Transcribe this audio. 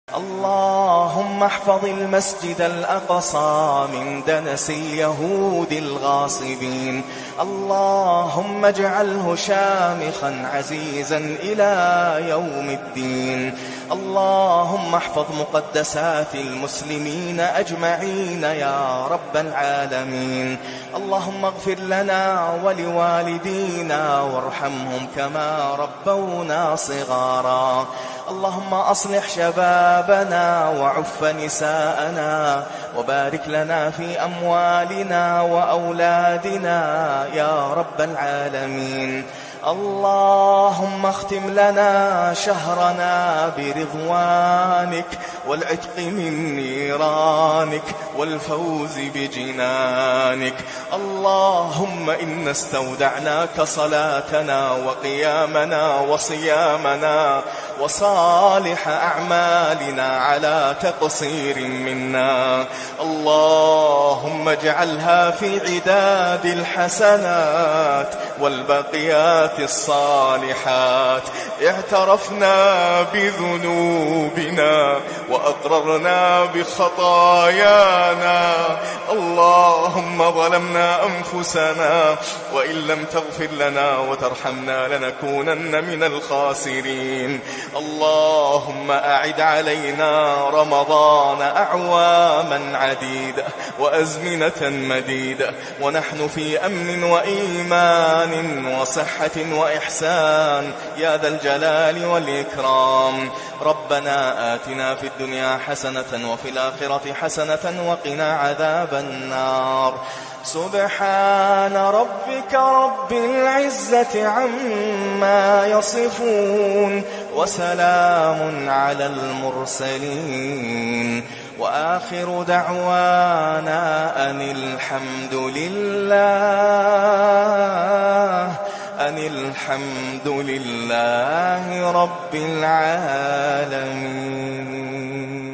اللهم احفظ المسجد الأقصى من دنس اليهود الغاصبين. اللهم اجعله شامخا عزيزا إلى يوم الدين. اللهم احفظ مقدسات المسلمين أجمعين يا رب العالمين. اللهم اغفر لنا ولوالدينا وارحمهم كما ربونا صغارا. اللهم أصلح شبابنا وعف نساءنا وبارك لنا في أموالنا وأولادنا يا رب العالمين. اللهم اختم لنا شهرنا برضوانك والعتق من نيرانك والفوز بجنانك. اللهم إنا استودعناك صلاتنا وقيامنا وصيامنا وصالح أعمالنا على تقصير منا. اللهم اجعلها في عداد الحسنات والبقيات الصالحات. اعترفنا بذنوبنا وأقررنا بخطايانا. اللهم ظلمنا أنفسنا وإن لم تغفر لنا وترحمنا لنكونن من الخاسرين. اللهم أعد علينا رمضان أعواما عديدة وأزمنة مديدة ونحن في أمن وإيمان وصحة وإحسان يا ذا الجلال والإكرام. ربنا آتنا في الدنيا حسنة وفي الآخرة حسنة وقنا عذاب النار. سبحان ربك رب العزة عما يصفون وسلام على المرسلين وآخر دعوانا أن الحمد لله رب العالمين.